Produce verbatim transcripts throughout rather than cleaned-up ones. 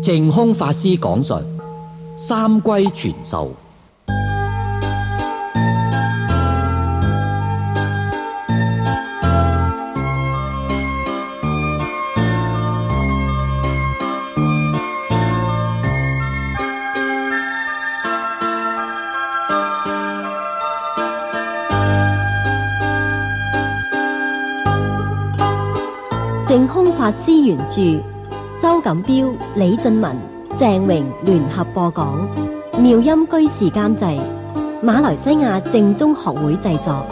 淨空法師講述三歸傳授。 淨空法師原著，周錦標、李俊文、鄭榮聯合播講，妙音居士監製，馬來西亞淨宗學會製作。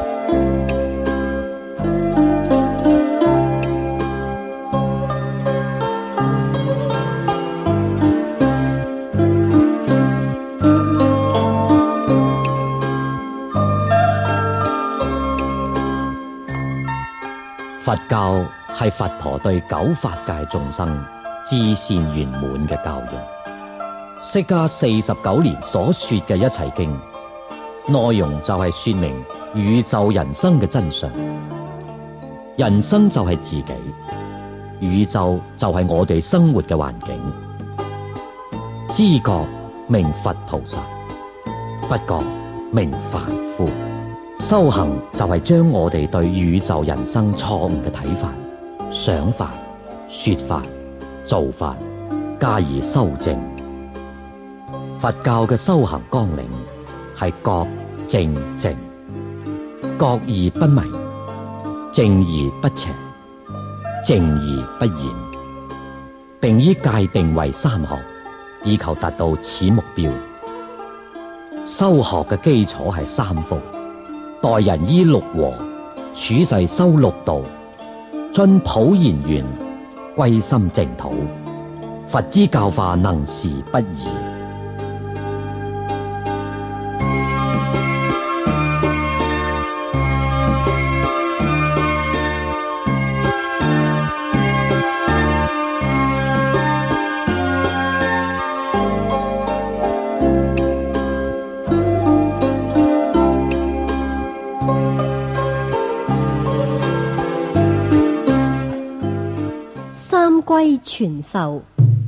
佛教係佛陀對九法界眾生至善圓滿嘅教育。釋迦四十九年所說嘅一切經，內容就係說明宇宙人生嘅真相。人生就係自己，宇宙就係我哋生活嘅環境。知覺名佛菩薩，不覺名凡夫。修行就係將我哋對宇宙人生錯誤嘅睇法、想法、說法、做法加以修正。佛教嘅修行綱領係覺正淨，覺而不迷，淨而不邪，淨而不染，並以界定為三學，以求達到此目標。修學嘅基礎係三福。待人依六和，處世修六道，遵普賢願，歸心淨土。佛之教化能時不移。 三歸傳授。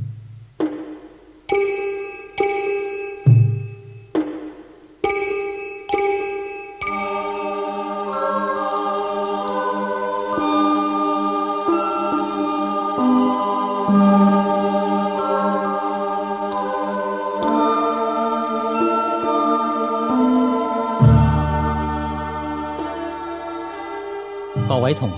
各位同學，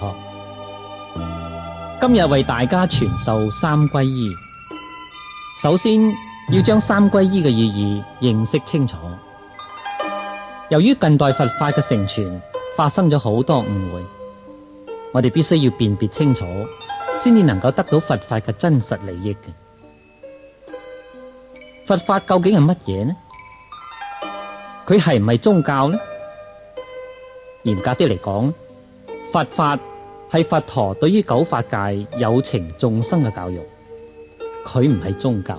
今日為大家傳授三歸依。首先要將三歸依嘅意義認識清楚。由於近代佛法嘅成傳發生咗好多誤會，我哋必須要辨別清楚，先至能夠得到佛法嘅真實利益嘅。佛法究竟係乜嘢呢？佢係唔係宗教呢？嚴格啲嚟講，佛法係佛陀對於九法界有情眾生嘅教育，佢唔係宗教。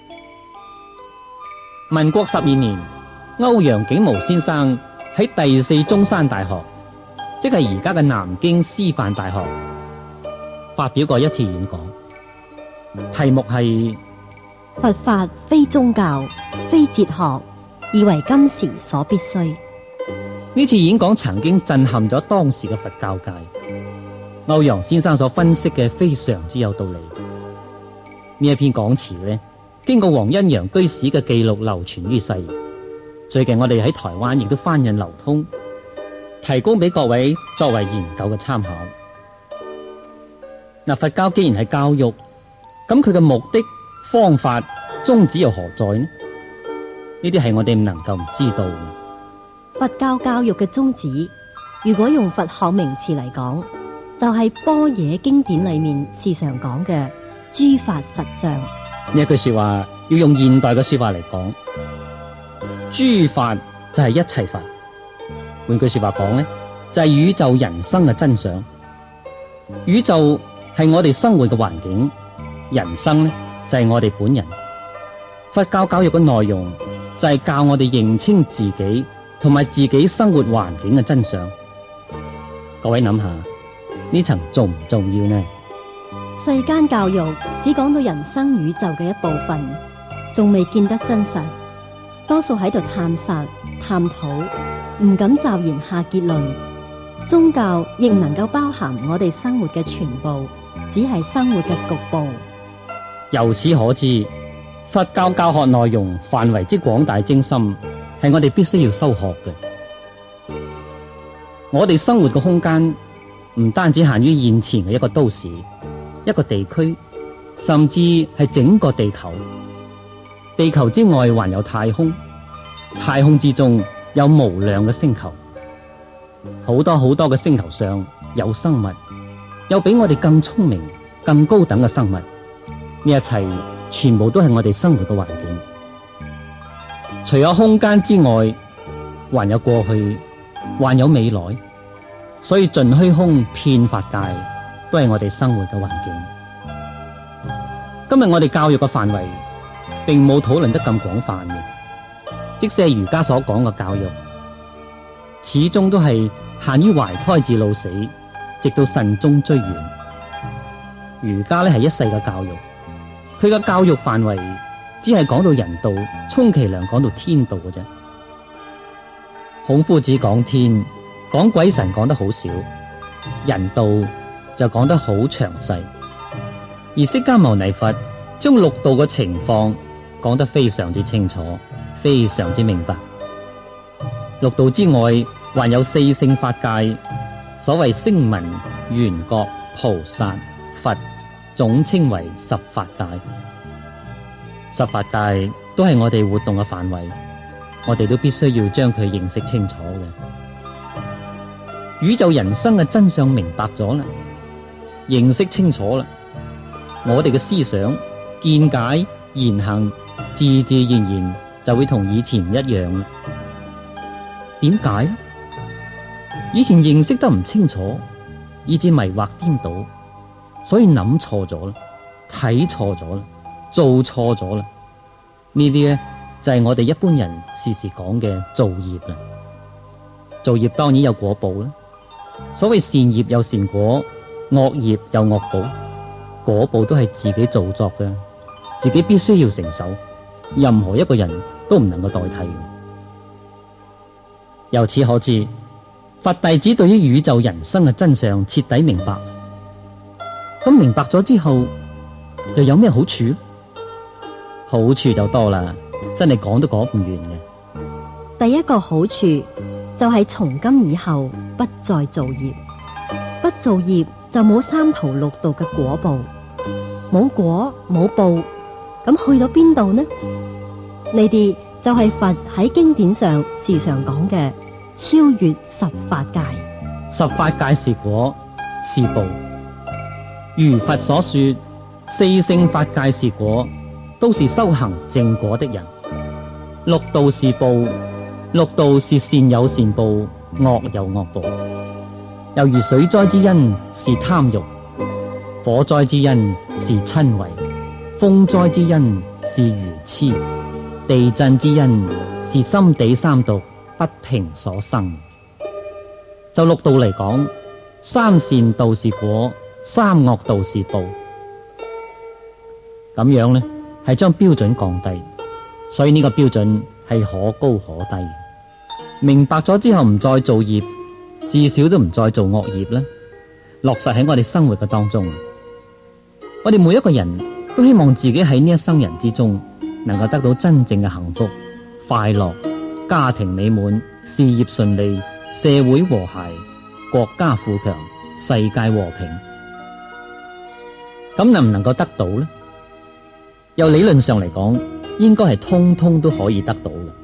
民國十二年，歐陽景模先生喺第四中山大學，即係而家嘅南京師範大學，發表過一次演講，題目係佛法非宗教，非哲學，而為今時所必須。 呢次演講曾經震撼咗當時嘅佛教界。歐陽先生所分析嘅非常之有道理。呢一篇講詞呢，經過黃恩陽居士嘅記錄流傳於世。最近我哋喺台灣亦都翻印流通，提供俾各位作為研究嘅參考。嗱，佛教既然係教育，咁佢嘅目的、方法、宗旨又何在呢？呢啲係我哋唔能夠唔知道。 佛教教育嘅宗旨，如果用佛學名詞嚟講，就係般若經典裏面時常講嘅諸法實相。 呢一句說話要用現代嘅說法嚟講，諸法就係一切法。換句說話講呢，就係宇宙人生嘅真相。宇宙係我哋生活嘅環境，人生呢就係我哋本人。佛教教育嘅內容就係教我哋認清自己同埋自己生活環境嘅真相。各位諗下，呢層重唔重要呢？ 世間教育只講到人生宇宙嘅一部分，仲未見得真實，多數喺度探索、探討，唔敢驟然下結論。宗教亦唔能夠包含我哋生活嘅全部，只係生活嘅局部。 由此可知，佛教教學內容範圍之廣大精深，係我哋必須要修學嘅。我哋生活嘅空間唔單止限於現前嘅一個都市、一個地區，甚至係整個地球。地球之外還有太空，太空之中有無量嘅星球，好多好多嘅星球上有生物，有比我哋更聰明、更高等嘅生物。呢一切全部都係我哋生活嘅環境。除咗空間之外，還有過去，還有未來。所以盡虛空遍法界都係我哋生活嘅環境。今日我哋教育嘅範圍並冇討論得咁廣泛嘅，即使係儒家所講嘅教育，始終都係限於懷胎至老死，直到慎終追遠。儒家咧係一世嘅教育，佢嘅教育範圍只係講到人道，充其量講到天道嘅啫。孔夫子講天，講鬼神講得好少，人道就講得好詳細。而釋迦牟尼佛將六道嘅情況講得非常之清楚，非常之明白。六道之外還有四聖法界，所謂聲聞、緣覺、菩薩、佛，總稱為十法界。十法界都係我哋活動嘅範圍，我哋都必須要將佢認識清楚嘅。宇宙人生嘅真相明白咗啦，認識清楚啦，我哋嘅思想、見解、言行自自然然就會同以前唔一樣啦。點解呢？以前認識得唔清楚，以致迷惑顛倒，所以諗錯咗啦，睇錯咗啦，做錯咗啦。呢啲咧就係我哋一般人時時講嘅造業啦。造業當然有果報啦。所謂善業有善果，惡業有惡報，果報都係自己造作嘅，自己必須要承受，任何一個人都唔能夠代替嘅。由此可知，佛弟子對於宇宙人生嘅真相徹底明白。咁明白咗之後，又有咩好處？好處就多啦，真係講都講唔完嘅。 第一個好處就係從今以後不再造業，不造業就冇三途六道嘅果報，冇果冇報，咁去到邊度呢？呢啲就係佛喺經典上時常講嘅超越十法界。 十法界是果是報，如佛所說，四聖法界是果，都是修行正果的人。六道是報，六道是善有善報，惡有惡報。猶如水災之因是貪欲，火災之因是瞋恚，風災之因是愚癡，地震之因是心地三毒不平所生。就六道嚟講，三善道是果，三惡道是報。咁樣呢，係將標準降低，所以呢個標準係可高可低。明白咗之後唔再做業，至少都唔再做惡業啦。落實喺我哋生活嘅當中，我哋每一個人都希望自己喺呢一生人之中，能夠得到真正嘅幸福、快樂、家庭美滿、事業順利、社會和諧、國家富強、世界和平。咁能唔能夠得到呢？由理論上嚟講，應該係通通都可以得到嘅。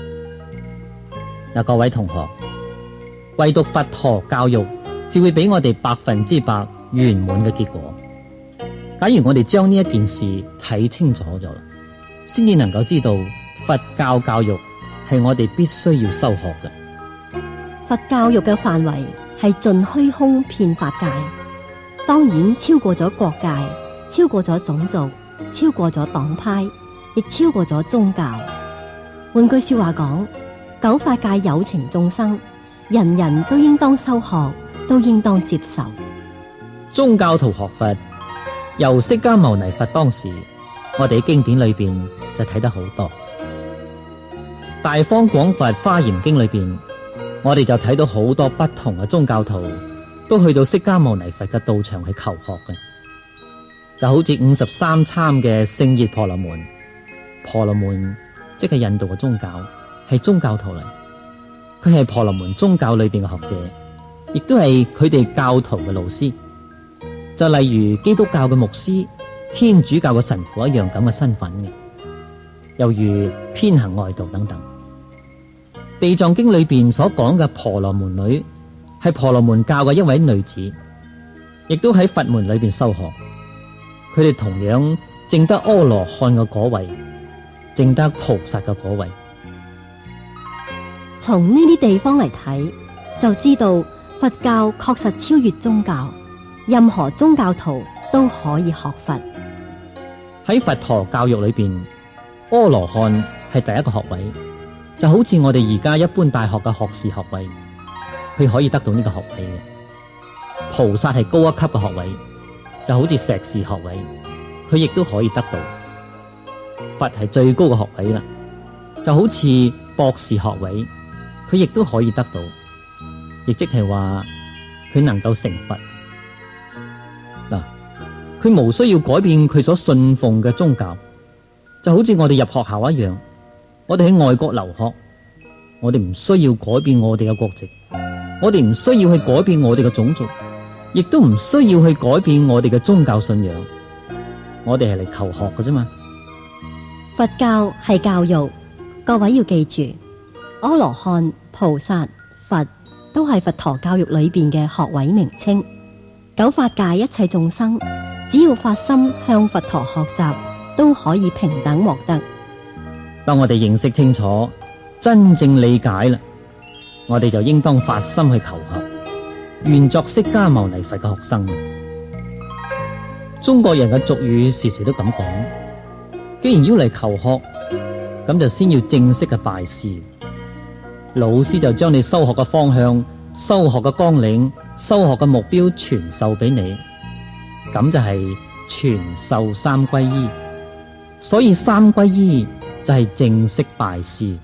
嗱，各位同學，唯獨佛陀教育，只會俾我哋百分之百圓滿嘅結果。假如我哋將呢一件事睇清楚咗啦，先至能夠知道佛教教育係我哋必須要修學嘅。 佛教育嘅範圍係盡虛空遍法界，當然超過咗國界，超過咗種族，超過咗黨派，亦超過咗宗教。換句說話講，九法界有情眾生，人人都應當修學，都應當接受。 宗教徒學佛， 由釋迦牟尼佛當時，我哋喺經典裏邊就睇得好多。大方廣佛華嚴經裏邊，我哋就睇到好多不同嘅宗教徒都去到釋迦牟尼佛嘅道場去求學嘅，就好似五十三參嘅聖熱婆羅門。婆羅門即係印度嘅宗教，係宗教徒嚟，佢係婆羅門宗教裏邊嘅學者，亦都係佢哋教徒嘅老師。就例如基督教嘅牧師、天主教嘅神父一樣咁嘅身份嘅，又如偏行外道等等。地藏經裏邊所講嘅婆羅門女係婆羅門教嘅一位女子，亦都喺佛門裏邊修學。佢哋同樣證得阿羅漢嘅果位，證得菩薩嘅果位。 從呢啲地方嚟睇，就知道佛教確實超越宗教，任何宗教徒都可以學佛。 喺佛陀教育裏邊，阿羅漢係第一個學位，就好似我哋而家一般大學嘅學士學位，佢可以得到呢個學位嘅。菩薩係高一級嘅學位，就好似碩士學位，佢亦都可以得到。佛係最高嘅學位啦，就好似博士學位，佢亦都可以得到，亦即係話佢能夠成佛。嗱，佢無需要改變佢所信奉嘅宗教，就好似我哋入學校一樣，我哋喺外國留學，我哋唔需要改變我哋嘅國籍，我哋唔需要去改變我哋嘅種族，亦都唔需要去改變我哋嘅宗教信仰，我哋係嚟求學嘅啫嘛。 佛教係教育，各位要記住，阿羅漢、菩薩、佛都係佛陀教育裏邊嘅學位名稱。九法界一切眾生，只要發心向佛陀學習，都可以平等獲得。 當我哋認識清楚、真正理解啦，我哋就應當發心去求學，願作釋迦牟尼佛嘅學生。中國人嘅俗語時時都咁講，既然要嚟求學，咁就先要正式嘅拜師。老師就將你修學嘅方向、修學嘅綱領、修學嘅目標傳授俾你，咁就係傳授三皈依。所以三皈依就係正式拜師。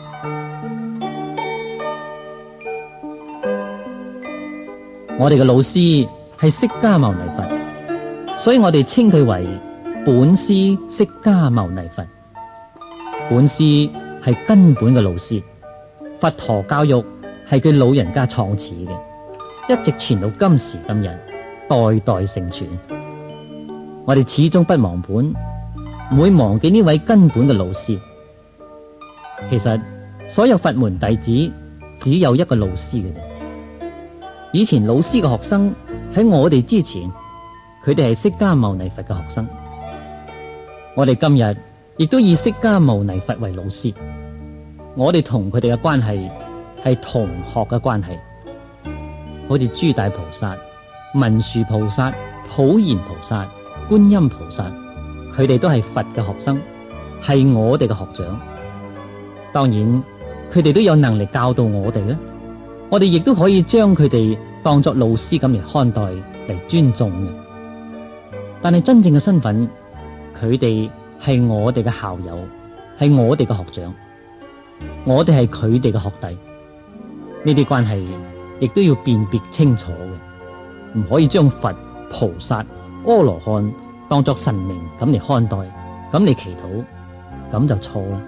我哋嘅老師係釋迦牟尼佛，所以我哋稱佢為本師釋迦牟尼佛。本師係根本嘅老師，佛陀教育係佢老人家創始嘅，一直傳到今時今日，代代承傳。我哋始終不忘本，唔會忘記呢位根本嘅老師。其實所有佛門弟子只有一個老師嘅啫。以前老師嘅學生喺我哋之前，佢哋係釋迦牟尼佛嘅學生。我哋今日亦都以釋迦牟尼佛為老師，我哋同佢哋嘅關係係同學嘅關係。好似諸大菩薩、文殊菩薩、普賢菩薩、觀音菩薩，佢哋都係佛嘅學生，係我哋嘅學長。當然佢哋都有能力教導我哋咧，我哋亦都可以將佢哋當作老師咁嚟看待，嚟尊重嘅。但係真正嘅身份，佢哋係我哋嘅校友，係我哋嘅學長，我哋係佢哋嘅學弟。呢啲關係亦都要辨別清楚嘅，唔可以將佛、菩薩、阿羅漢當作神明咁嚟看待，咁嚟祈禱，咁就錯啦。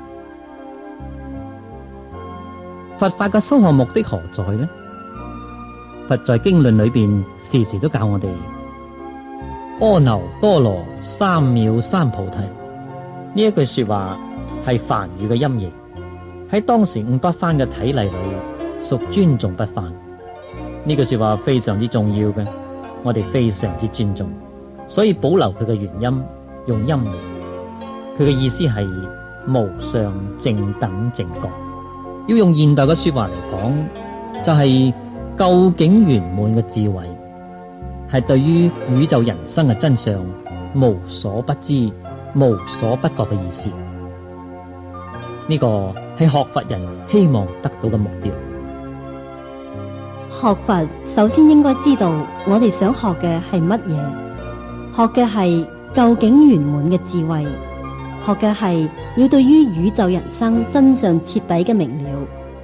佛法嘅修學目的何在呢？佛在經論裏邊時時都教我哋阿耨多羅三藐三菩提。呢一句說話係梵語嘅音譯，喺當時五百番嘅體例裏屬尊重不犯。呢句說話非常之重要嘅，我哋非常之尊重，所以保留佢嘅原音，用音譯。佢嘅意思係無上正等正覺。要用現代嘅說話嚟講，就係究竟圓滿嘅智慧，係對於宇宙人生嘅真相無所不知、無所不覺嘅意思。呢個係學佛人希望得到嘅目標。 學佛首先應該知道我哋想學嘅係乜嘢， 學嘅係究竟圓滿嘅智慧，學嘅係要對於宇宙人生真相徹底嘅明了。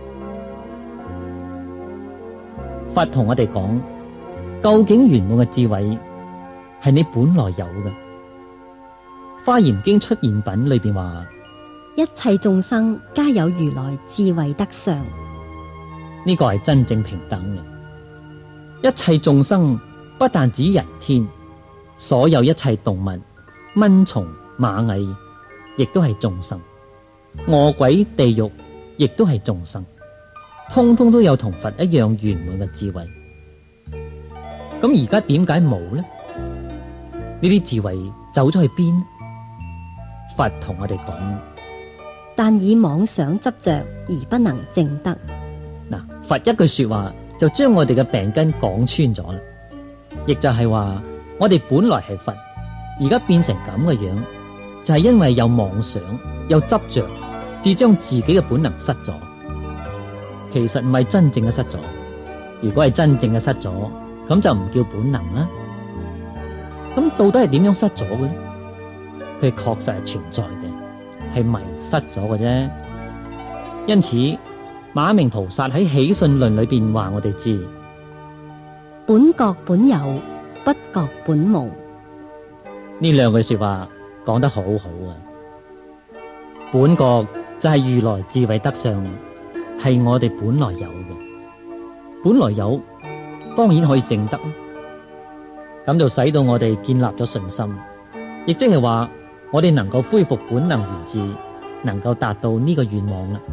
佛同我哋講，究竟圓滿嘅智慧係你本來有嘅。華嚴經出現品裏邊話， 一切眾生皆有如來智慧德相， 呢個係真正平等嘅。一切眾生不但指人天，所有一切動物、蚊蟲、螞蟻，亦都係眾生；餓鬼、地獄，亦都係眾生，通通都有同佛一樣圓滿嘅智慧。咁而家點解冇呢？呢啲智慧走咗去邊？佛同我哋講， 但以妄想執着而不能證得。 嗱，佛一句說話就將我哋嘅病根講穿咗啦，亦就係話我哋本來係佛，而家變成咁嘅樣，就係因為有妄想、有執着，至將自己嘅本能失咗。其實唔係真正嘅失咗，如果係真正嘅失咗，咁就唔叫本能啦。咁到底係點樣失咗嘅呢？佢確實係存在嘅，係迷失咗嘅啫。因此，馬明菩薩喺起信論裏邊話我哋知， 本覺本有，不覺本無。 呢兩句說話講得好好啊！本覺就係如來智慧德相，係我哋本來有嘅，本來有，當然可以證得。咁就使到我哋建立咗信心，亦即係話我哋能夠恢復本能原智，能夠達到呢個願望啦。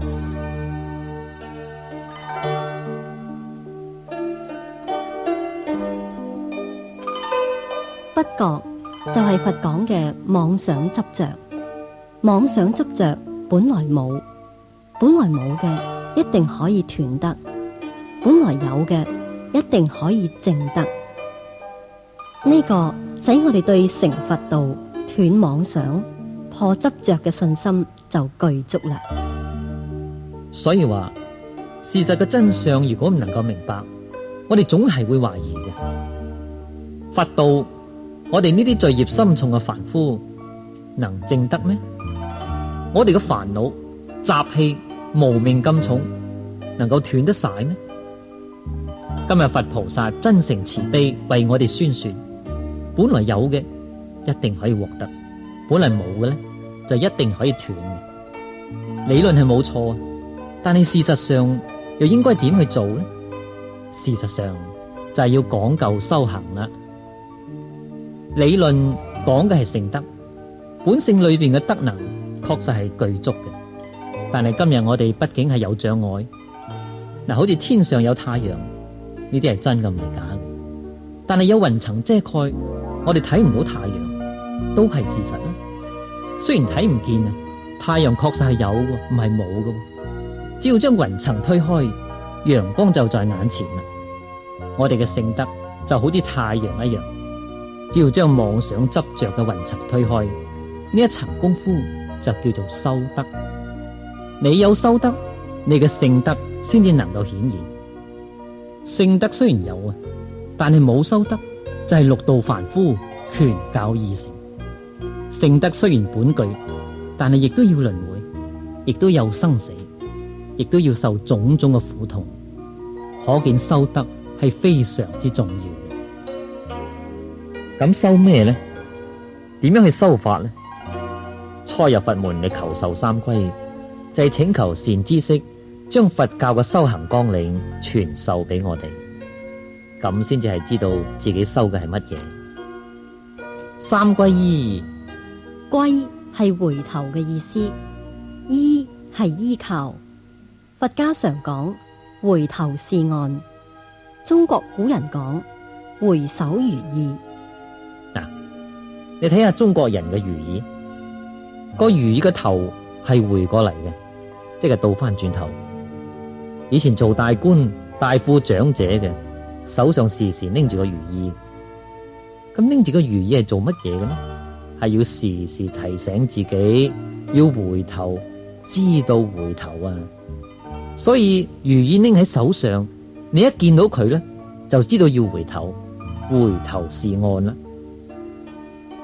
不覺就係佛講嘅妄想執着，妄想執着本來冇，本來冇嘅一定可以斷得，本來有嘅一定可以證得。呢個使我哋對成佛道、斷妄想、破執着嘅信心就具足啦。 所以話事實嘅真相如果唔能夠明白，我哋總係會懷疑嘅。佛道，我哋呢啲罪孽深重嘅凡夫能證得咩？我哋嘅煩惱、習氣、無明咁重，能夠斷得晒咩？今日佛菩薩真誠慈悲為我哋宣說，本來有嘅一定可以獲得，本來冇嘅咧就一定可以斷嘅。理論係冇錯，但係事實上又應該點去做呢？事實上就係要講究修行啦。理論講嘅係聖德，本性裏邊嘅德能確實係具足嘅，但係今日我哋畢竟係有障礙。嗱，好似天上有太陽，呢啲係真嘅唔係假嘅，但係有雲層遮蓋，我哋睇唔到太陽，都係事實啦。雖然睇唔見啊，太陽確實係有嘅，唔係冇嘅。只要將雲層推開，陽光就在眼前啦。我哋嘅聖德就好似太陽一樣，只要將妄想執着嘅雲層推開，呢一層功夫就叫做修德。你有修德，你嘅聖德先至能夠顯現。聖德雖然有啊，但係冇修德，就係六道凡夫權教而成。聖德雖然本具，但係亦都要輪迴，亦都有生死，亦都要受種種嘅苦痛。可見修德係非常之重要嘅。咁修咩呢？點樣去修法呢？初入佛門嘅求受三歸，就係請求善知識將佛教嘅修行綱領傳授俾我哋，咁先至係知道自己修嘅係乜嘢。三歸依， 歸係回頭嘅意思，依係依靠。佛家常講回頭是岸，中國古人講回首如意。 嗱，你睇下中國人嘅如意，個如意個頭係回過嚟嘅，即係倒翻轉頭。以前做大官、大富長者嘅，手上時時拎住個如意。咁拎住個如意係做乜嘢嘅呢？係要時時提醒自己要回頭，知道回頭啊！所以如意拎喺手上，你一見到佢咧，就知道要回頭，回頭是岸啦。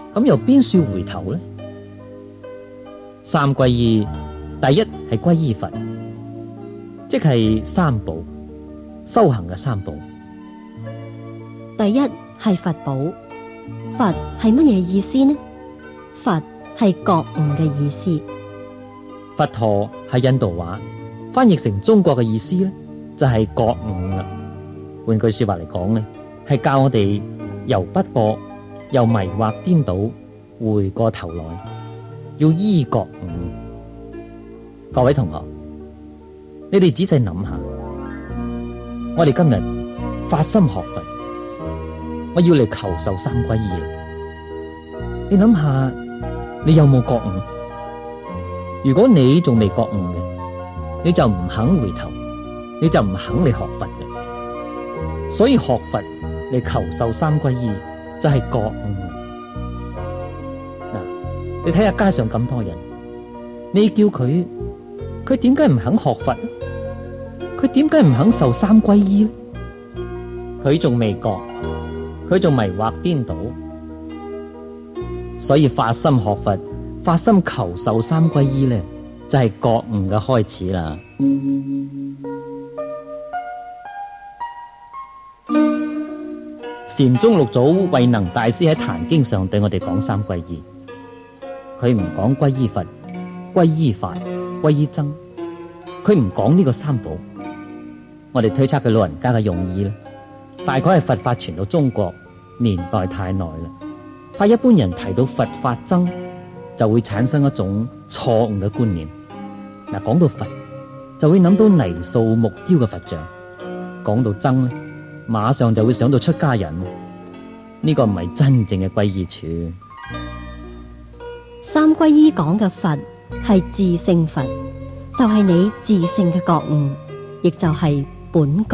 咁由邊處回頭呢？三歸依，第一係歸依佛，即係三寶，修行嘅三寶。 第一係佛寶，佛係乜嘢意思呢？佛係覺悟嘅意思。 佛陀係印度話，翻譯成中國嘅意思呢，就係覺悟啦。換句說話嚟講呢，係教我哋由不覺，由迷惑顛倒，回過頭來，要依覺悟。各位同學，你哋仔細諗下，我哋今日發心學佛，我要嚟求受三歸依。你諗下，你有冇覺悟？如果你仲未覺悟嘅，你就唔肯回頭，你就唔肯嚟學佛嘅。所以學佛嚟求受三歸依就係覺悟。嗱，你睇下街上咁多人，你叫佢，佢點解唔肯學佛呢？佢點解唔肯受三歸依呢？佢仲未覺，佢仲迷惑顛倒，所以發心學佛，發心求受三歸依呢，就係覺悟嘅開始啦。禪宗六祖慧能大師喺《壇經》上對我哋講三歸依，佢唔講歸依佛、歸依法、歸依僧，佢唔講呢個三寶。我哋推測佢老人家嘅用意呢，大概係佛法傳到中國年代太耐啦，怕一般人提到佛法僧就會產生一種錯誤嘅觀念。嗱，講到佛就會諗到泥塑木雕嘅佛像，講到僧呢，馬上就會想到出家人。呢個唔係真正嘅歸依處。 三歸依講嘅佛係自性佛，就係你自性嘅覺悟，亦就係本覺。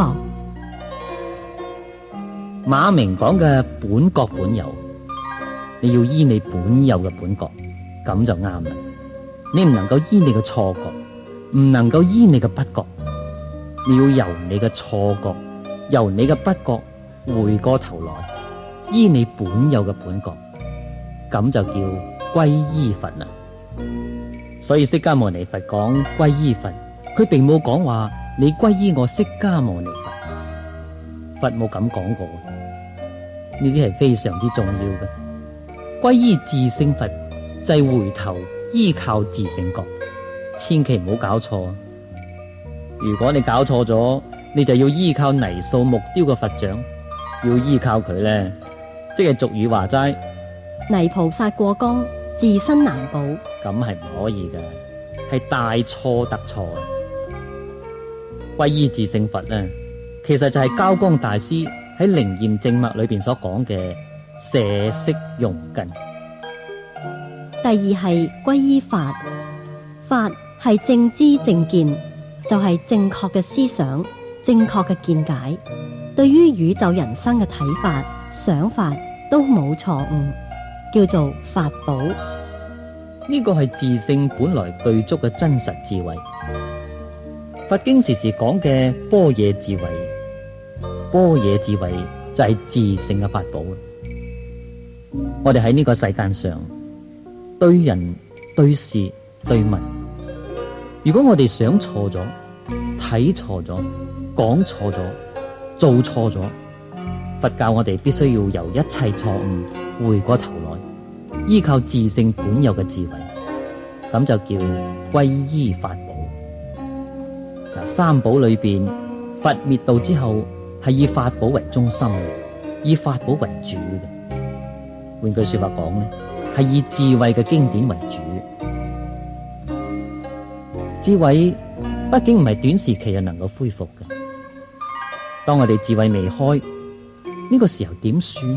馬明講嘅本覺本有，你要依你本有嘅本覺，咁就啱啦。你唔能夠依你嘅錯覺，唔能夠依你嘅不覺，你要由你嘅錯覺，由你嘅不覺回過頭來，依你本有嘅本覺，咁就叫歸依佛啦。所以釋迦牟尼佛講歸依佛，佢並冇講話你歸依我釋迦牟尼佛，佛冇咁講過。呢啲係非常之重要嘅。歸依自性佛就係回頭依靠自性覺，千祈唔好搞錯。如果你搞錯咗，你就要依靠泥塑木雕嘅佛像，要依靠佢咧，即係俗語話齋， 泥菩薩過江，自身難保。 咁係唔可以嘅，係大錯特錯啊！歸依自性佛咧，其實就係交光大師喺靈驗正脈裏邊所講嘅捨識用根。 第二係歸依法，法係正知正見，就係、是、正確嘅思想、正確嘅見解，對於宇宙人生嘅睇法、想法都冇錯誤，叫做法寶。 呢個係自性本來具足嘅真實智慧。佛經時時講嘅般若智慧，般若智慧就係自性嘅法寶。我哋喺呢個世界上對人對事對物，如果我哋想錯咗、睇錯咗、講錯咗、做錯咗，佛教我哋必須要由一切錯誤回過頭來，依靠自性本有嘅智慧，咁就叫歸依法寶。嗱，三寶裏邊，佛滅度之後係以法寶為中心嘅，以法寶為主嘅。換句說話講呢，係以智慧嘅經典為主。智慧畢竟唔係短時期就能夠恢復嘅。當我哋智慧未開，呢個時候點算？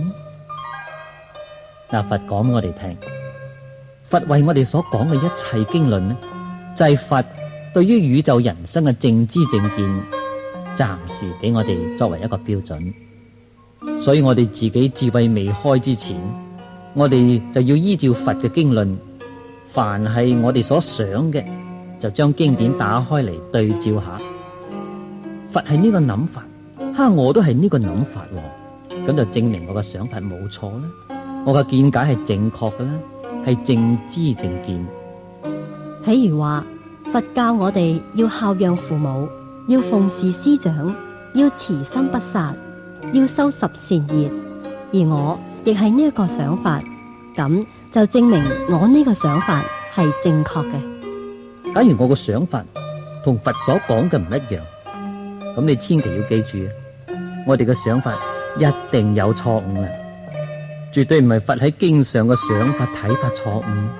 嗱，佛講俾我哋聽，佛為我哋所講嘅一切經論呢，就係佛對於宇宙人生嘅正知正見，暫時俾我哋作為一個標準。所以我哋自己智慧未開之前，我哋就要依照佛嘅經論，凡係我哋所想嘅，就將經典打開嚟對照下。佛係呢個諗法，哈，我都係呢個諗法，咁就證明我嘅想法冇錯啦。 我嘅見解係正確嘅啦，係正知正見。 譬如話，佛教我哋要孝養父母，要奉事師長，要慈心不殺，要修十善業。而我亦係呢一個想法，咁就證明我呢個想法係正確嘅。 假如我個想法同佛所講嘅唔一樣，咁你千祈要記住，我哋嘅想法一定有錯誤啊！絕對唔係佛喺經上嘅想法睇法錯誤。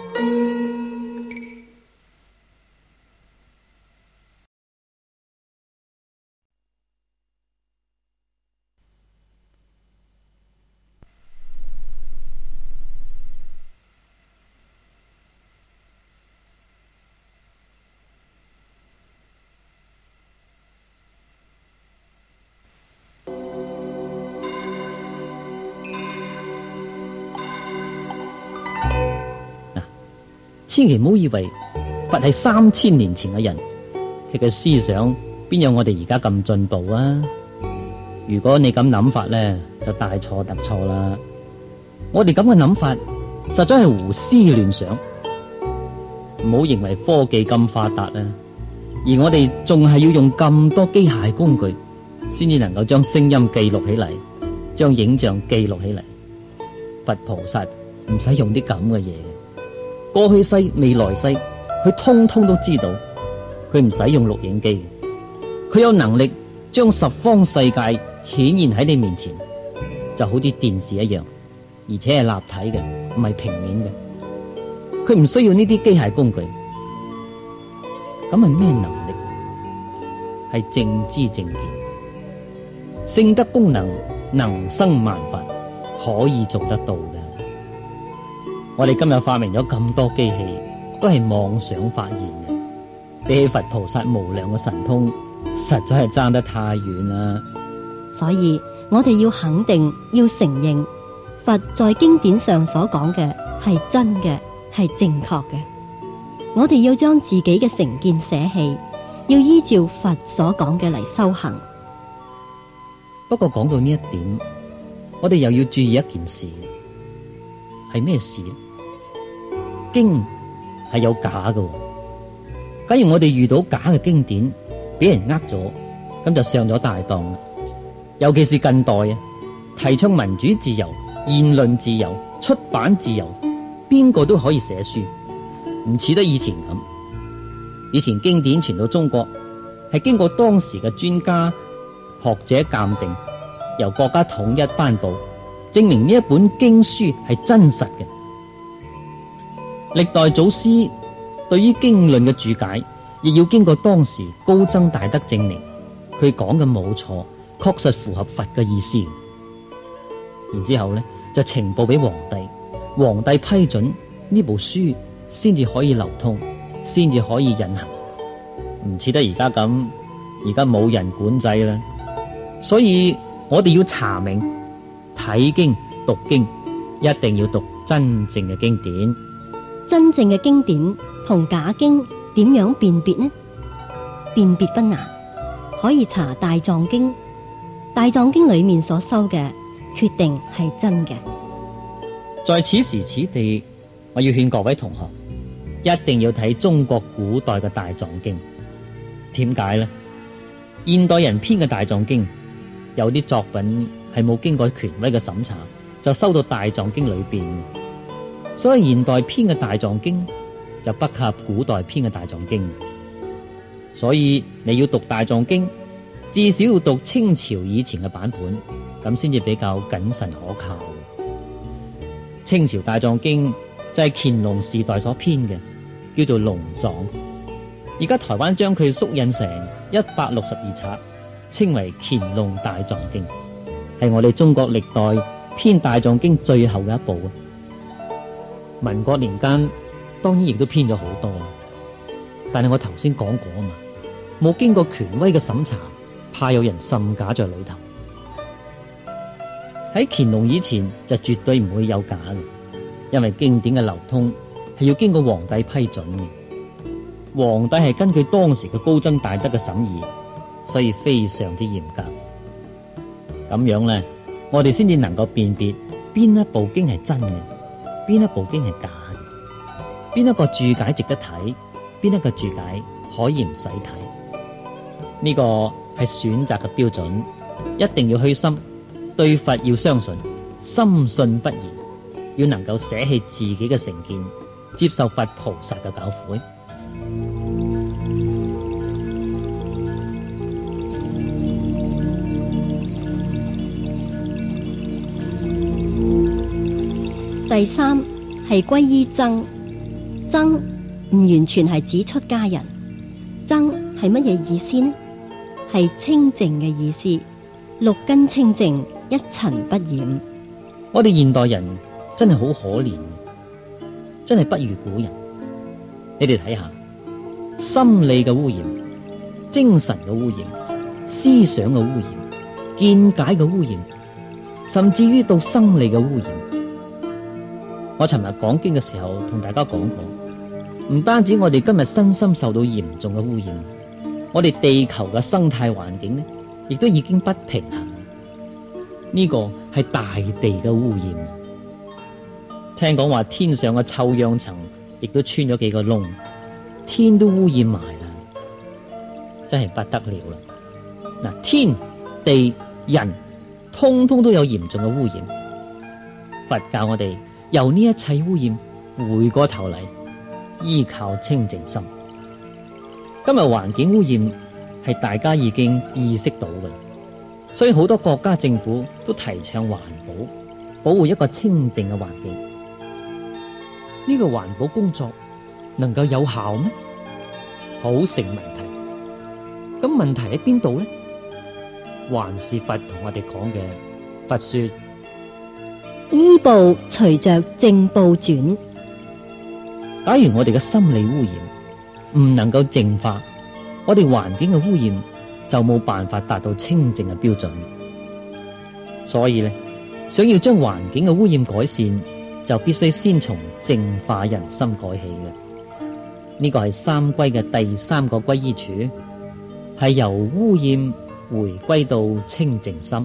千祈唔好以為佛係三千年前嘅人，佢嘅思想邊有我哋而家咁進步啊？如果你咁諗法呢，就大錯特錯啦！我哋咁嘅諗法實在係胡思亂想，唔好認為科技咁發達啊，而我哋仲係要用咁多機械工具，先至能夠將聲音記錄起嚟，將影像記錄起嚟。佛菩薩唔使用啲咁嘅嘢。過去世、未來世，佢通通都知道，佢唔使用錄影機，佢有能力將十方世界顯現喺你面前，就好似電視一樣，而且係立體嘅，唔係平面嘅。佢唔需要呢啲機械工具，咁係咩能力？係正知正見，聖德功能能生萬法，可以做得到嘅。我哋今日發明咗咁多機器，都係妄想發現嘅，比起佛菩薩無量嘅神通，實在係爭得太遠啦。 所以我哋要肯定，要承認，佛在經典上所講嘅係真嘅，係正確嘅。我哋要將自己嘅成見捨棄，要依照佛所講嘅嚟修行。 不過講到呢一點，我哋又要注意一件事，係咩事？經係有假嘅，假如我哋遇到假嘅經典，俾人呃咗，咁就上咗大當啦。尤其是近代啊，提倡民主自由、言論自由、出版自由，邊個都可以寫書，唔似得以前咁。以前經典傳到中國，係經過當時嘅專家學者鑑定，由國家統一頒布，證明呢一本經書係真實嘅。歷代祖師對於經論嘅注解，亦要經過當時高僧大德證明，佢講嘅冇錯，確實符合佛嘅意思。然之後呢，就呈報俾皇帝，皇帝批准呢部書，先至可以流通，先至可以印行。唔似得而家咁，而家冇人管制啦。所以我哋要查明睇經讀經，一定要讀真正嘅經典。 真正嘅經典同假經點樣辨別呢？辨別不難，可以查大藏經。大藏經裏面所修嘅，決定係真嘅。 在此時此地，我要勸各位同學，一定要睇中國古代嘅大藏經。點解呢？現代人編嘅大藏經，有啲作品係冇經過權威嘅審查，就收到大藏經裏邊。所以現代編嘅大藏經就不及古代編嘅大藏經。所以你要讀大藏經，至少要讀清朝以前嘅版本，咁先至比較謹慎可靠。清朝大藏經就係乾隆時代所編嘅，叫做龍藏。而家台灣將佢縮印成一百六十二冊，稱為乾隆大藏經，係我哋中國歷代編大藏經最後嘅一部。民國年間當然亦都編咗好多，但係我頭先講過啊嘛，冇經過權威嘅審查，怕有人滲假在裏頭。喺乾隆以前就絕對唔會有假嘅，因為經典嘅流通係要經過皇帝批准嘅。皇帝係根據當時嘅高僧大德嘅審議，所以非常之嚴格。咁樣呢，我哋先至能夠辨別邊一部經係真嘅，邊一部經係假嘅，邊一個注解值得睇，邊一個注解可以唔使睇。呢個係選擇嘅標準，一定要虛心，對佛要相信，深信不疑，要能夠捨棄自己嘅成見，接受佛菩薩嘅教誨。 第三係歸依僧，僧唔完全係指出家人，僧係乜嘢意思呢？係清淨嘅意思，六根清淨，一塵不染。 我哋現代人真係好可憐，真係不如古人。你哋睇下，心理嘅污染、精神嘅污染、思想嘅污染、見解嘅污染，甚至於到生理嘅污染。我尋日講經嘅時候同大家講過，唔單止我哋今日身心受到嚴重嘅污染，我哋地球嘅生態環境呢，亦都已經不平衡。呢個係大地嘅污染。聽講話天上嘅臭氧層亦都穿咗幾個窿，天都污染埋啦，真係不得了啦！嗱，天地人通通都有嚴重嘅污染。佛教我哋由呢一切污染回過頭嚟，依靠清淨心。今日環境污染係大家已經意識到嘅，所以好多國家政府都提倡環保，保護一個清淨嘅環境。呢個環保工作能夠有效咩？好成問題。咁問題喺邊度呢？還是佛同我哋講嘅，佛說依報隨着正報轉。 假如我哋嘅心理污染唔能夠淨化，我哋環境嘅污染就冇辦法達到清淨嘅標準。所以咧，想要將環境嘅污染改善，就必須先從淨化人心改起嘅。呢個係三歸嘅第三個歸依處，係由污染回歸到清淨心。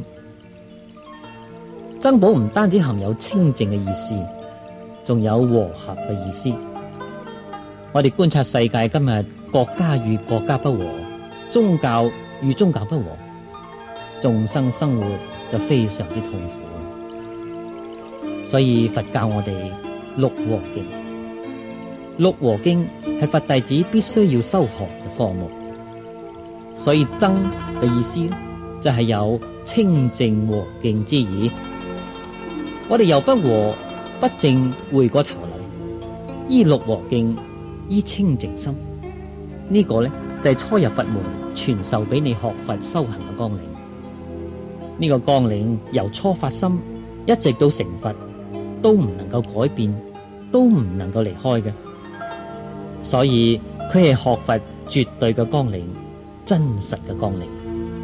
僧寶唔單止含有清淨嘅意思，仲有和合嘅意思。我哋觀察世界今日國家與國家不和，宗教與宗教不和，眾生生活就非常之痛苦。所以佛教我哋六和經，六和經係佛弟子必須要修學嘅科目。所以僧嘅意思就係有清淨和敬之意。我哋由不和不正回過頭嚟，依六和敬，依清淨心，呢、這個呢，就係、是、初入佛門傳授俾你學佛修行嘅綱領。呢、這個綱領由初發心一直到成佛，都唔能夠改變，都唔能夠離開嘅。所以佢係學佛絕對嘅綱領，真實嘅綱領。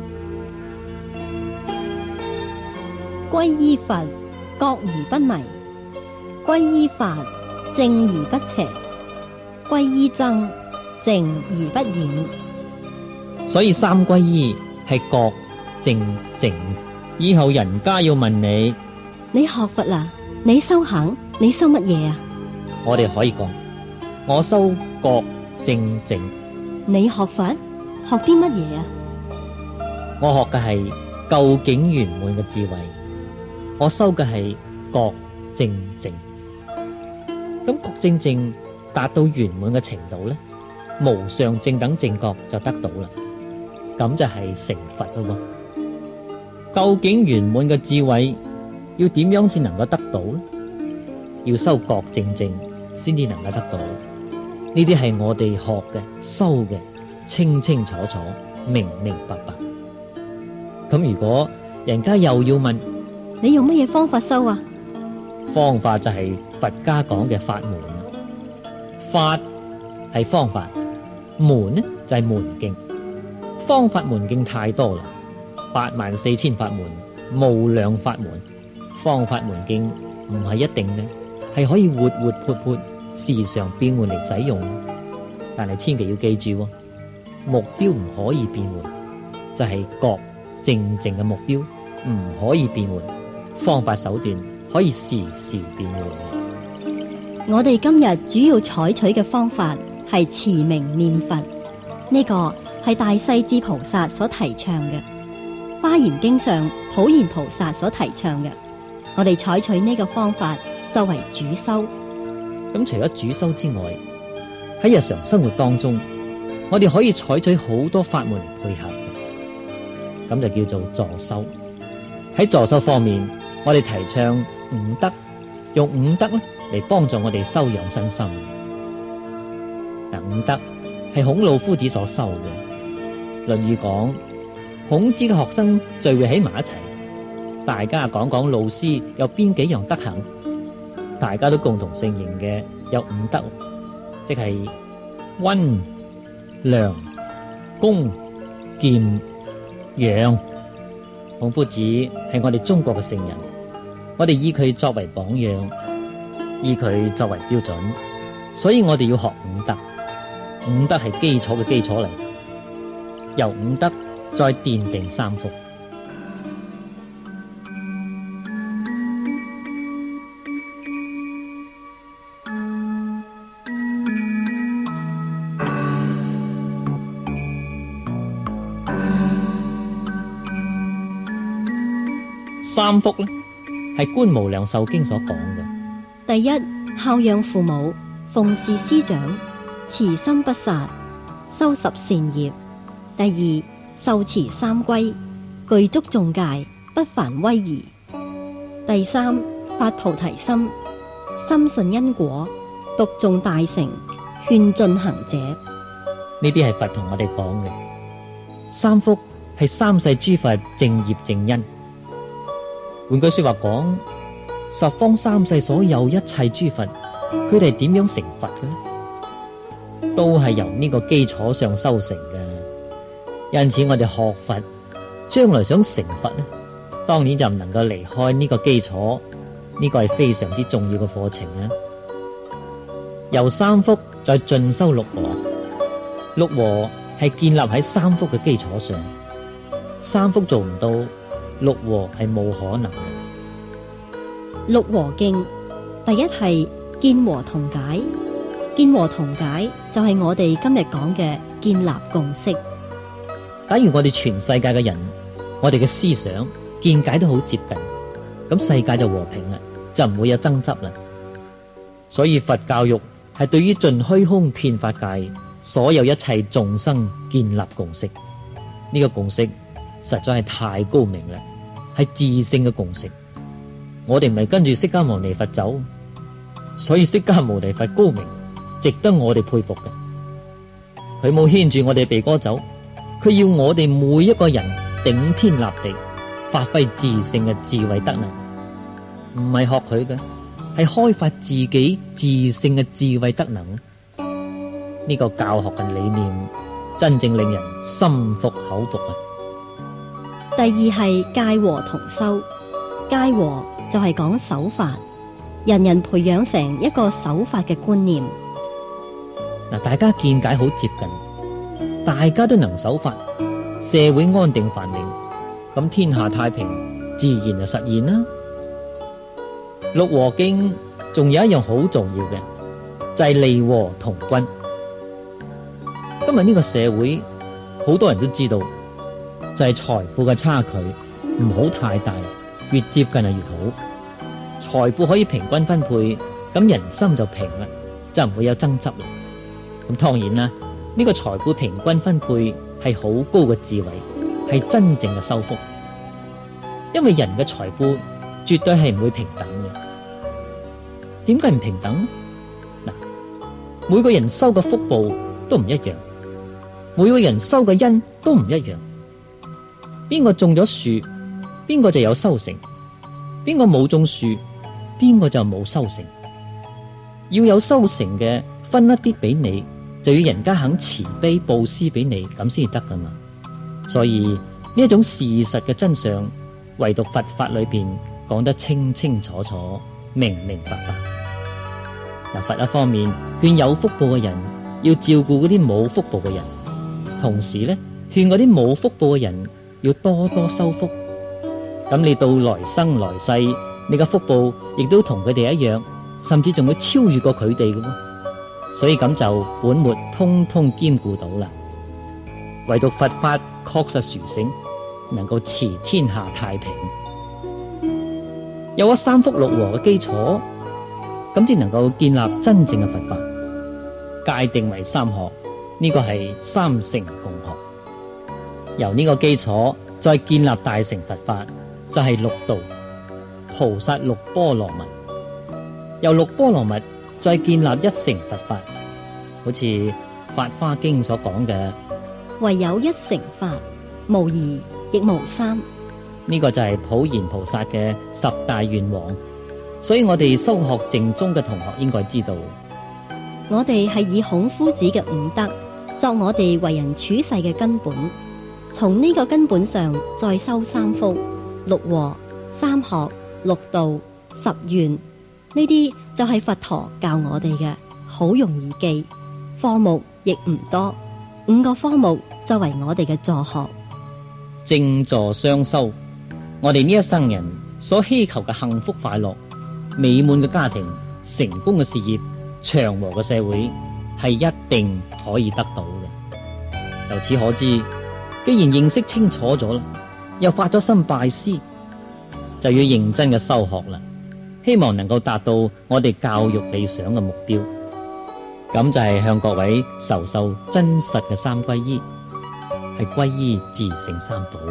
歸依佛，覺而不迷；歸依法，正而不邪；歸依僧，淨而不染。 所以三歸依係覺正淨。以後人家要問你， 你學佛啦？你修行？你修乜嘢啊？ 我哋可以講，我修覺正淨。 你學佛？學啲乜嘢啊？ 我學嘅係究竟圓滿嘅智慧，我修嘅係覺正淨。咁覺正淨達到圓滿嘅程度咧，無上正等正覺就得到啦，咁就係成佛啦。究竟圓滿嘅智慧要點樣先能夠得到咧？要修覺正淨先至能夠得到。呢啲係我哋學嘅、修嘅清清楚楚、明明白白。咁如果人家又要問， 你用乜嘢方法修啊？ 方法就係佛家講嘅法門。法係方法，門呢就係門徑。方法門徑太多啦，八萬四千法門，無量法門。方法門徑唔係一定嘅，係可以活活潑潑、時常變換嚟使用。但係千祈要記住，目標唔可以變換，就係覺正淨嘅目標唔可以變換，方法手段可以時時變換。 我哋今日主要採取嘅方法係持名念佛，呢個係大勢至菩薩所提倡嘅，《華嚴經》上普賢菩薩所提倡嘅。我哋採取呢個方法作為主修。 咁除咗主修之外，喺日常生活當中，我哋可以採取好多法門嚟配合，咁就叫做助修。喺助修方面，我哋提倡五德，用五德咧嚟幫助我哋修養身心。嗱，五德係孔老夫子所修嘅。《論語》講，孔子嘅學生聚會喺埋一齊，大家講講老師有邊幾樣德行，大家都共同承認嘅有五德，即係溫、良、恭、儉、讓。孔夫子係我哋中國嘅聖人，我哋以佢作為榜樣，以佢作為標準，所以我哋要學五德。五德係基礎嘅基礎嚟，由五德再奠定三福。三福呢，係《觀無量壽經》所講嘅。 第一，孝養父母，奉事師長，慈心不殺，修十善業。第二，受持三歸，具足眾戒，不犯威儀。第三，發菩提心，深信因果，讀誦大乘，勸進行者。 呢啲係佛同我哋講嘅。三福係三世諸佛正業正因。換句說話講，十方三世所有一切諸佛，佢哋點樣成佛嘅呢？都係由呢個基礎上修成嘅。因此我哋學佛，將來想成佛呢，當然就唔能夠離開呢個基礎，呢個係非常之重要嘅課程啊！由三福再進修六和，六和係建立喺三福嘅基礎上，三福做唔到，六和係冇可能嘅。 六和敬，第一係見和同解。見和同解就係我哋今日講嘅建立共識。 假如我哋全世界嘅人，我哋嘅思想見解都好接近，咁世界就和平啦，就唔會有爭執啦。所以佛教育係對於盡虛空遍法界所有一切眾生建立共識。呢個共識實在係太高明啦，係自性嘅共識。我哋唔係跟住釋迦牟尼佛走，所以釋迦牟尼佛高明，值得我哋佩服嘅。佢冇牽住我哋鼻哥走，佢要我哋每一個人頂天立地，發揮自性嘅智慧德能，唔係學佢嘅，係開發自己自性嘅智慧德能。呢個教學嘅理念真正令人心服口服啊！ 第二係戒和同修。戒和就係講守法，人人培養成一個守法嘅觀念。 嗱，大家見解好接近，大家都能守法，社會安定繁榮，咁天下太平自然就實現啦。六和經仲有一樣好重要嘅，就係利和同均。今日呢個社會好多人都知道，就係財富嘅差距唔好太大，越接近就越好。財富可以平均分配，咁人心就平啦，就唔會有爭執啦。咁當然啦，呢個財富平均分配係好高嘅智慧，係真正嘅修福。因為人嘅財富絕對係唔會平等嘅。點解唔平等？嗱，每個人修嘅福報都唔一樣，每個人修嘅因都唔一樣。邊個種咗樹，邊個就有收成；邊個冇種樹，邊個就冇收成。要有收成嘅，分一啲俾你，就要人家肯慈悲布施俾你，咁先至得噶嘛。所以呢一種事實嘅真相，唯獨佛法裏邊講得清清楚楚、明明白白。嗱，佛一方面勸有福報嘅人要照顧嗰啲冇福報嘅人，同時咧勸嗰啲冇福報嘅人要多多修福。咁你到來生來世你嘅福報亦都同佢哋一樣，甚至仲會超越過佢哋嘅喎。所以咁就本末通通兼顧到啦。唯獨佛法確實殊勝，能夠持天下太平。有咗三福六和嘅基礎，咁先能夠建立真正嘅佛法。界定為三學，呢個係三乘共學。由呢個基礎再建立大乘佛法，就係六道。菩薩六波羅蜜，由六波羅蜜再建立一乘佛法，好似《法華經》所講嘅， 唯有一乘法，無二亦無三。 呢個就係普賢菩薩嘅十大願望。所以我哋修學淨宗嘅同學應該知道， 我哋係以孔夫子嘅五德作我哋為人處世嘅根本，從呢個根本上再修三福、六和、三學、六道、十願，呢啲就係佛陀教我哋嘅，好容易記，科目亦唔多，五個科目作為我哋嘅助學。 正助雙修，我哋呢一生人所希求嘅幸福快樂、美滿嘅家庭、成功嘅事業、祥和嘅社會，係一定可以得到嘅。由此可知，既然認識清楚咗啦，又發咗心拜師，就要認真嘅修學啦，希望能夠達到我哋教育理想嘅目標。咁就係向各位授受真實嘅三皈依，係皈依自性三寶。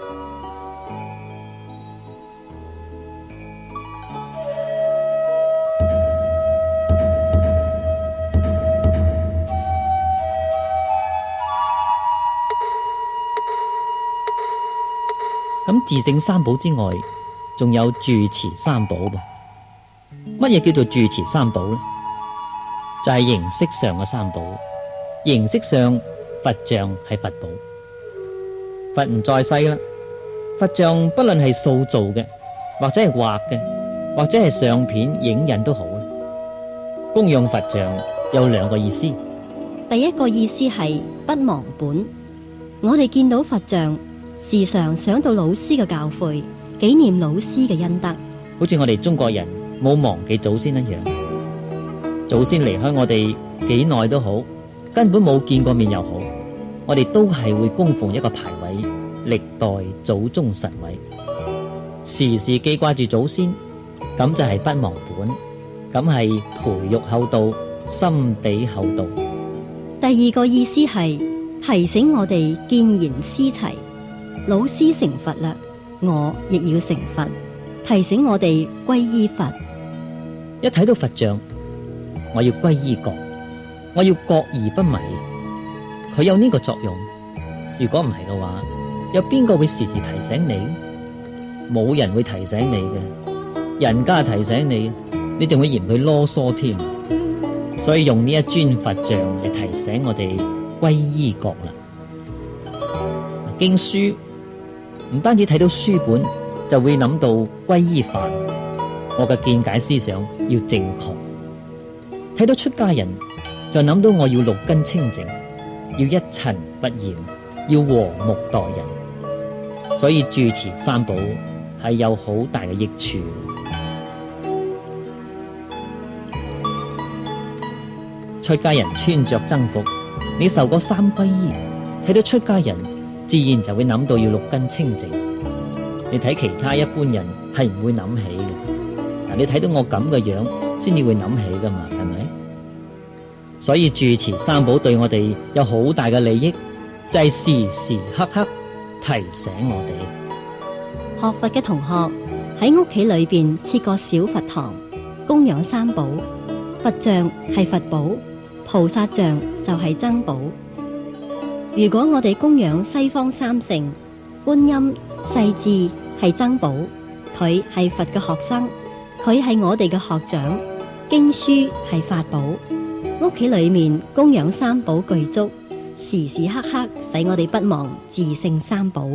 咁自性三寶之外，仲有住持三寶噃。乜嘢叫做住持三寶呢？就係形式上嘅三寶。形式上，佛像係佛寶，佛唔在世啦。佛像不論係塑造嘅，或者係畫嘅，或者係相片影印都好。供養佛像有兩個意思。 第一個意思係不忘本，我哋見到佛像，時常想到老師嘅教誨，紀念老師嘅恩德。 好似我哋中國人冇忘記祖先一樣，祖先離開我哋幾耐都好，根本冇見過面又好，我哋都係會供奉一個牌位，歷代祖宗神位，時時記掛住祖先，咁就係不忘本，咁係培育厚道，心地厚道。 第二個意思係提醒我哋見賢思齊，老師成佛啦，我亦要成佛，提醒我哋皈依佛。 一睇到佛像，我要皈依覺，我要覺而不迷，佢有呢個作用。如果唔係嘅話，有邊個會時時提醒你？冇人會提醒你嘅，人家提醒你，你仲會嫌佢囉嗦添。所以用呢一尊佛像嚟提醒我哋皈依覺啦。經書唔單止睇到書本，就會諗到皈依法。我嘅見解思想要正確。睇到出家人，就諗到我要六根清淨，要一塵不染，要和睦待人。所以住持三寶係有好大嘅益處。出家人穿着僧服，你受過三皈依，睇到出家人，自然就會諗到要六根清淨。你睇其他一般人係唔會諗起嘅，嗱，你睇到我咁嘅樣，先至會諗起噶嘛，係咪？所以住持三寶對我哋有好大嘅利益，就係時時刻刻提醒我哋。 學佛嘅同學喺屋企裏邊設個小佛堂，供養三寶，佛像係佛寶，菩薩像就係僧寶。如果我哋供養西方三聖，觀音、世至係僧寶，佢係佛嘅學生，佢係我哋嘅學長，經書係法寶。屋企裏面供養三寶具足，時時刻刻使我哋不忘自性三寶。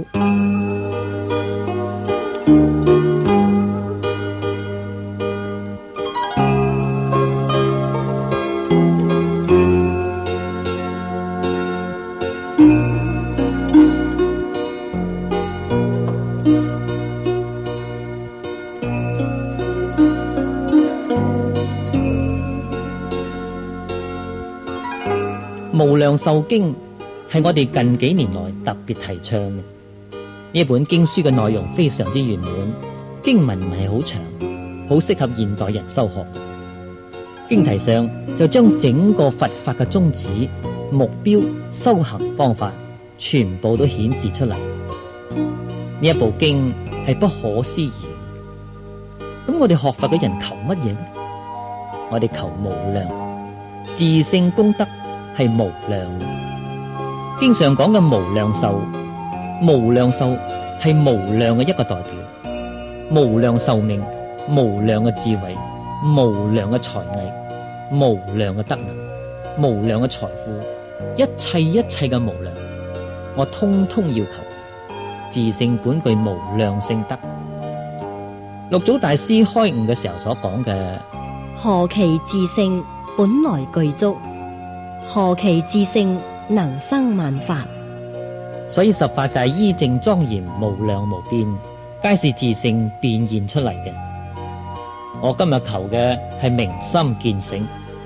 無量壽經係我哋近幾年來特別提倡嘅。呢一本經書嘅內容非常之圓滿，經文唔係好長，好適合現代人修學。經題上就將整個佛法嘅宗旨、目標、修行方法全部都顯示出嚟。呢一部經係不可思議。咁我哋學佛嘅人求乜嘢呢？我哋求無量，自性功德係無量。經上講嘅無量壽，無量壽係無量嘅一個代表，無量壽命、無量嘅智慧、無量嘅才藝、無量嘅德能、無量嘅財富，一切一切嘅無量，我通通要求。自性本具無量聖德。六祖大師開悟嘅時候所講嘅， 何其自性本來具足，何其自性能生萬法。 所以十法界依正莊嚴無量無邊，皆是自性變現出嚟嘅。我今日求嘅係明心見性。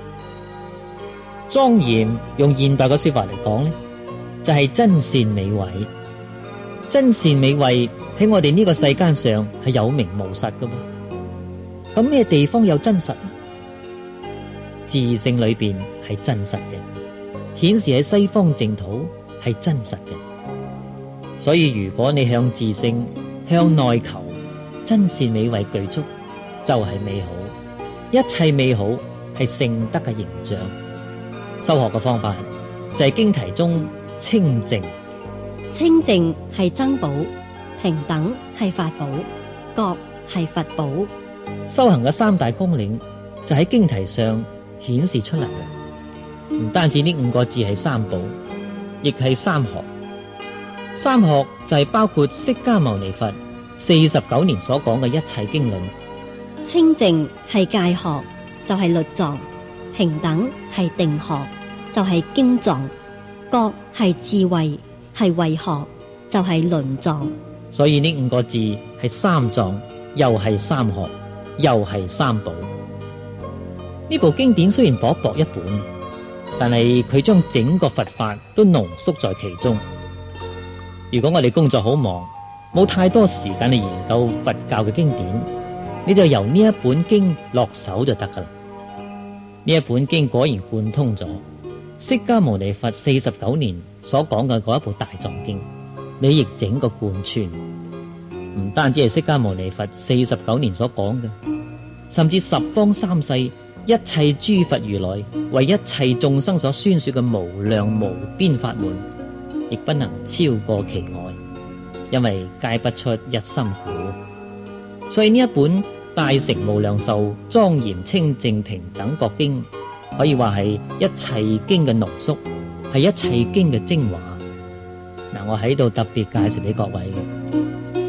莊嚴用現代嘅說法嚟講呢，就係真善美慧。真善美慧喺我哋呢個世間上係有名無實噶噃。咁咩地方有真實呢？自性裏邊係真實嘅，顯示喺西方淨土係真實嘅。所以如果你向自性向內求，真善美慧具足，就係美好。一切美好係聖德嘅形象。修學嘅方法就係經題中清淨。 清淨係僧寶，平等係法寶，覺係佛寶。 修行嘅三大綱領就喺經題上顯示出嚟嘅。唔單止呢五個字係三寶，亦係三學。三學就係包括釋迦牟尼佛四十九年所講嘅一切經論。 清淨係戒學，就係律藏；平等係定學，就係經藏；覺係智慧，係慧學，就係輪藏。 所以呢五個字係三藏，又係三學，又係三寶。呢部經典雖然薄薄一本，但係佢將整個佛法都濃縮在其中。如果我哋工作好忙，冇太多時間去研究佛教嘅經典，你就由呢一本經落手就得噶啦。呢一本經果然貫通咗釋迦牟尼佛四十九年所講嘅嗰一部大藏經，你亦整個貫穿。唔單止係釋迦牟尼佛四十九年所講嘅，甚至十方三世一切諸佛如來為一切眾生所宣說嘅無量無邊法門，亦不能超過其外，因為皆不出一心故。所以呢一本大乘無量壽莊嚴清淨平等覺經，可以話係一切經嘅濃縮，係一切經嘅精華。嗱，我喺度特別介紹俾各位嘅。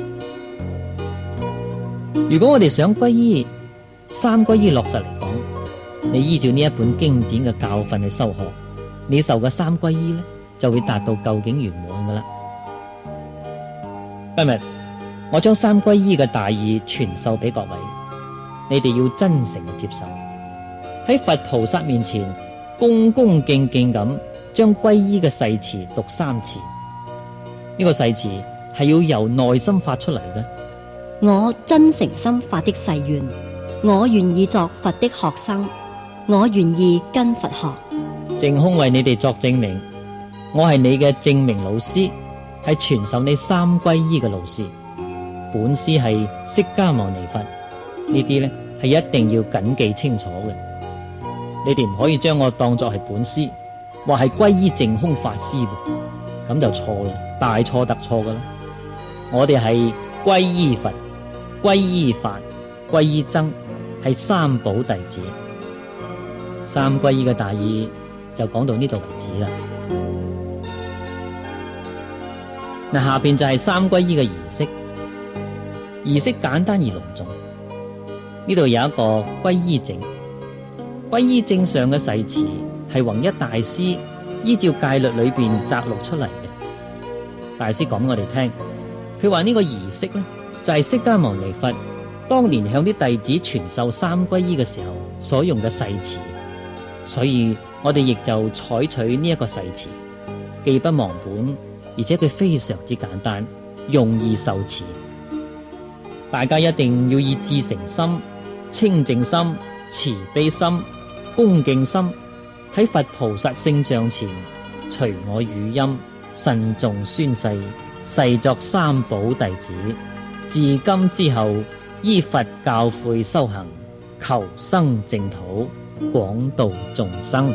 如果我哋想皈依，三皈依落實嚟講，你依照呢一本經典嘅教訓去修學，你受嘅三皈依呢，就會達到究竟圓滿噶啦。今日我將三皈依嘅大義傳授俾各位，你哋要真誠嘅接受，喺佛菩薩面前恭恭敬敬咁將皈依嘅誓詞讀三次。呢個誓詞係要由內心發出嚟嘅。 我真誠心發的誓願，我願意作佛的學生，我願意跟佛學。 淨空為你哋作證明，我係你嘅證明老師，係傳授你三皈依嘅老師。本師係釋迦牟尼佛，呢啲呢係一定要謹記清楚嘅。你哋唔可以將我當作係本師，話係皈依淨空法師，咁就錯啦，大錯特錯噶啦。我哋係皈依佛、皈依法、皈依僧，係三寶弟子。三皈依嘅大意就講到呢度為止啦。嗱，下邊就係三皈依嘅儀式。儀式簡單而隆重。呢度有一個皈依證，皈依證上嘅誓詞係弘一大師依照戒律裏邊摘錄出嚟嘅。大師講俾我哋聽，佢話呢個儀式呢，就係釋迦牟尼佛當年向啲弟子傳授三皈依嘅時候所用嘅誓詞，所以我我哋亦就採取呢一個誓詞，既不忘本，而且佢非常之簡單，容易受持。大家一定要以至誠心、清淨心、慈悲心、恭敬心喺佛菩薩聖像前，隨我語音，慎重宣誓，誓作三寶弟子，自今之後依佛教誨修行，求生淨土，廣度眾生。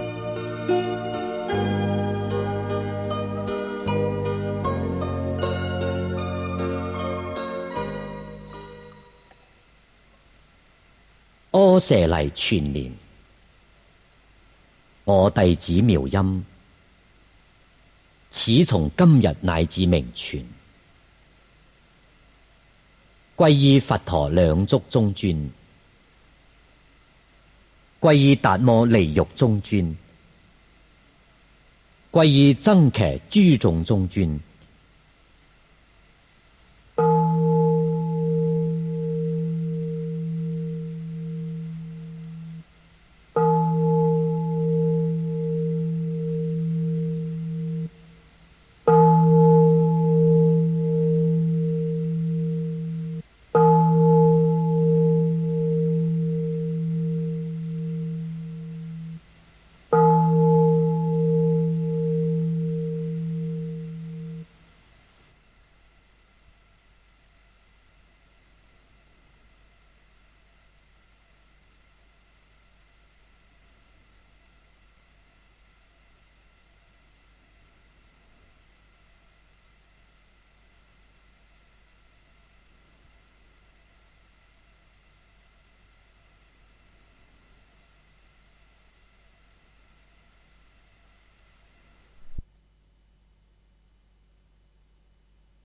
阿舍黎全年，我弟子妙音，此從今日乃至明存，皈依佛陀兩足中尊，皈依達摩離欲中尊，皈依僧伽諸眾中尊，